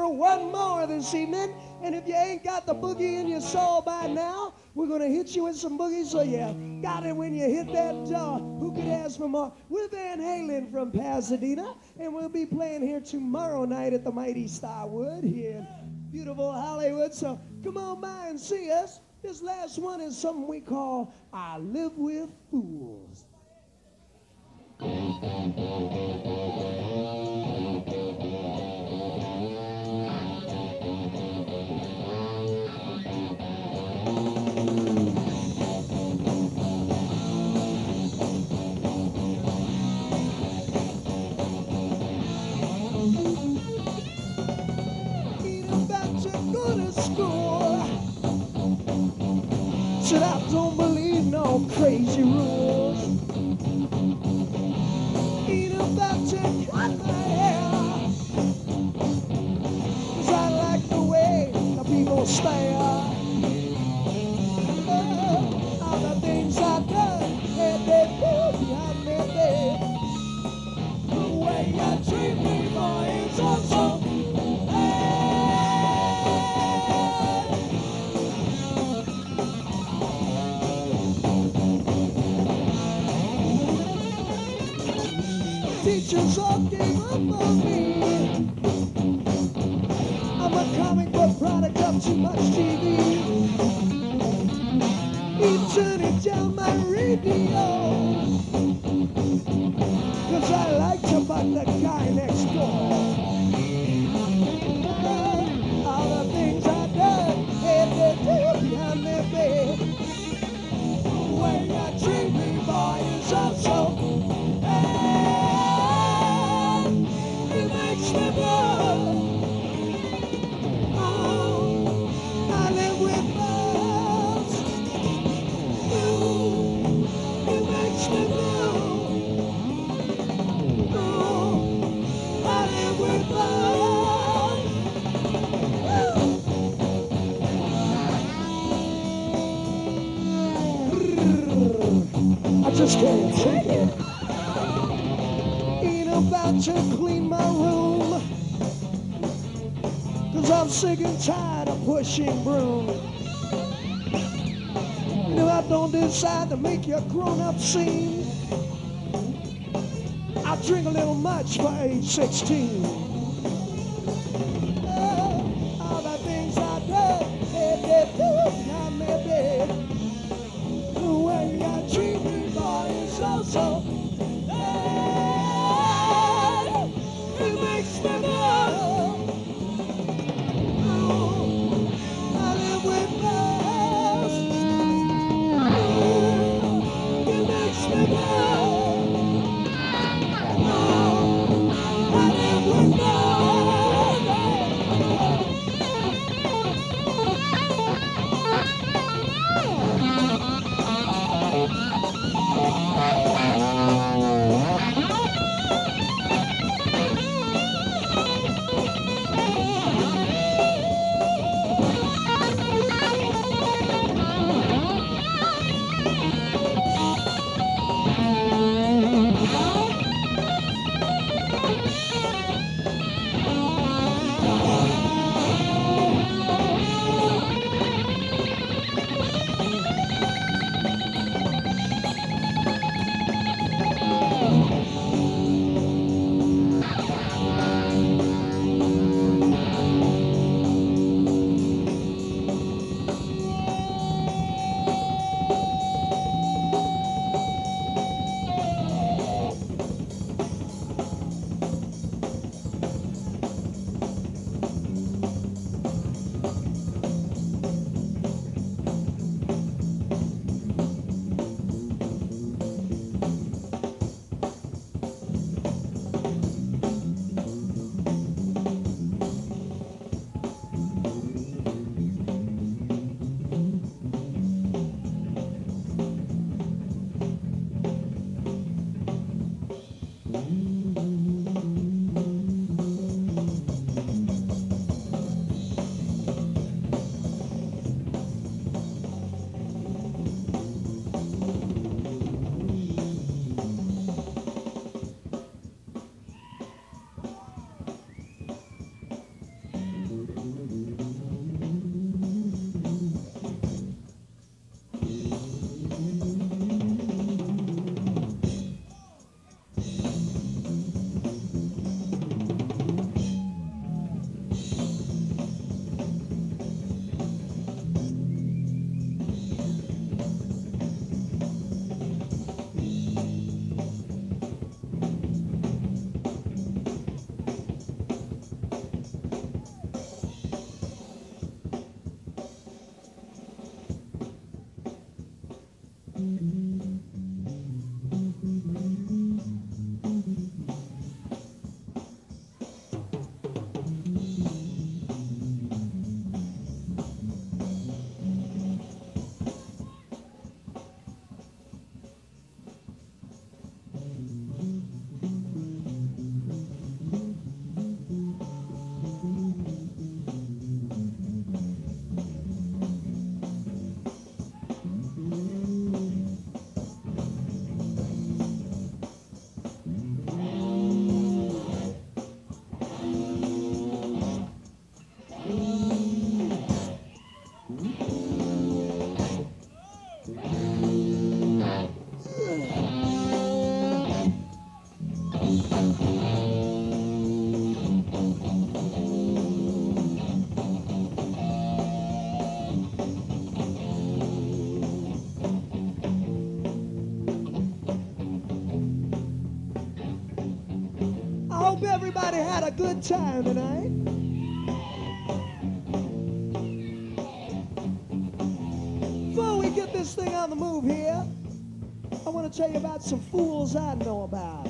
one more this evening. And if you ain't got the boogie in your soul by now, we're going to hit you with some boogie so you got it when you hit that door. Who could ask for more? We're Van Halen from Pasadena, and we'll be playing here tomorrow night at the Mighty Starwood here in beautiful Hollywood. So come on by and see us. This last one is something we call I Live With Fools. Said I don't believe no crazy rules. Ain't about to cut my hair, 'cause I like the way the people stare. All the things I done, and they do behind their bed. The way you treat me, boy, is awesome. Teachers all gave up on me. I'm a comic book product of too much TV. He's turning down my radio, 'cause I like to fuck the guy next door. All the things I done, and they do behind their bed. The way you treat me, boy, is awesome. I just can't take it. Ain't about to clean my room, 'cause I'm sick and tired of pushing broom. And if I don't decide to make you a grown-up scene, I drink a little much for age 16. All the things I done, and they do behind my bed. The way you treat me, boy, is so it makes me know. I live with love. It makes me know. I live with Everybody had a good time tonight. Before we get this thing on the move here, I want to tell you about some fools I know about.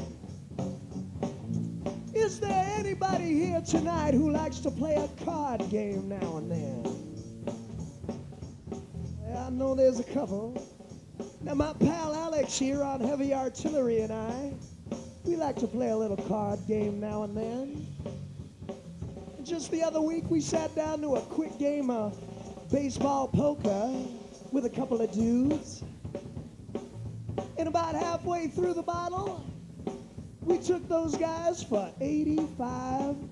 Is there anybody here tonight who likes to play a card game now and then? Yeah, I know there's a couple. Now, my pal Alex here on Heavy Artillery and I, we like to play a little card game now and then. And just the other week, we sat down to a quick game of baseball poker with a couple of dudes. And about halfway through the bottle, we took those guys for $85.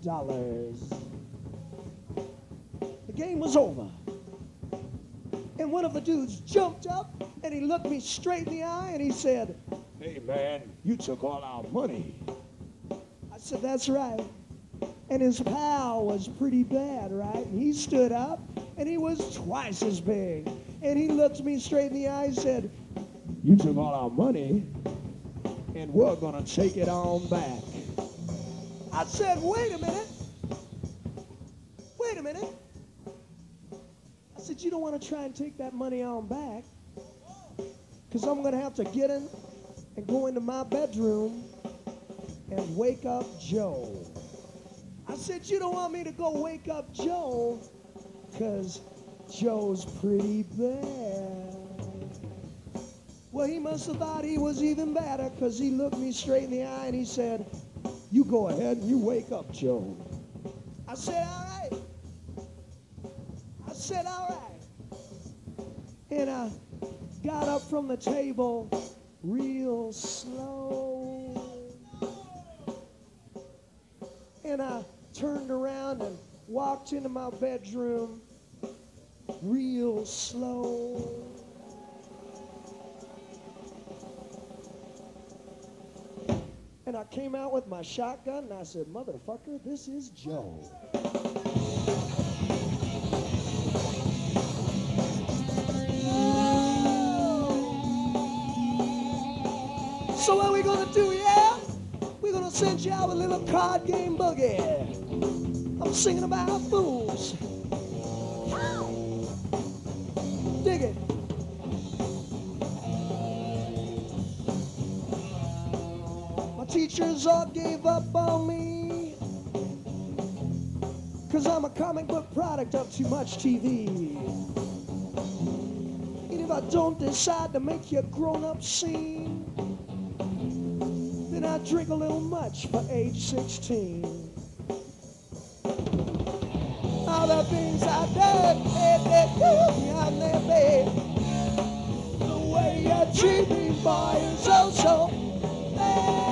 The game was over. And one of the dudes jumped up and he looked me straight in the eye and he said, "Hey man, you took all our money." I said, "That's right." And his pal was pretty bad, right? And he stood up and he was twice as big. And he looked me straight in the eye and said, "You took all our money and we're gonna take it on back." I said, "Wait a minute. Wait a minute." I said, "You don't want to try and take that money on back, because I'm going to have to get in and go into my bedroom and wake up Joe." I said, "You don't want me to go wake up Joe, because Joe's pretty bad." Well, he must have thought he was even better, because he looked me straight in the eye and he said, "You go ahead and you wake up Joe." I said, "All right." I said, "All right." And I got up from the table real slow. And I turned around and walked into my bedroom real slow. And I came out with my shotgun and I said, "Motherfucker, this is Joe." So what we gonna do, yeah? We're gonna send you out a little card game boogie. I'm singing about fools. Dig it. My teachers all gave up on me, 'cause I'm a comic book product of too much TV. And if I don't decide to make you grown-up scene, then I drink a little much for age 16. All the things I did, behind their bed. The way you treat me, boy, is oh so bad.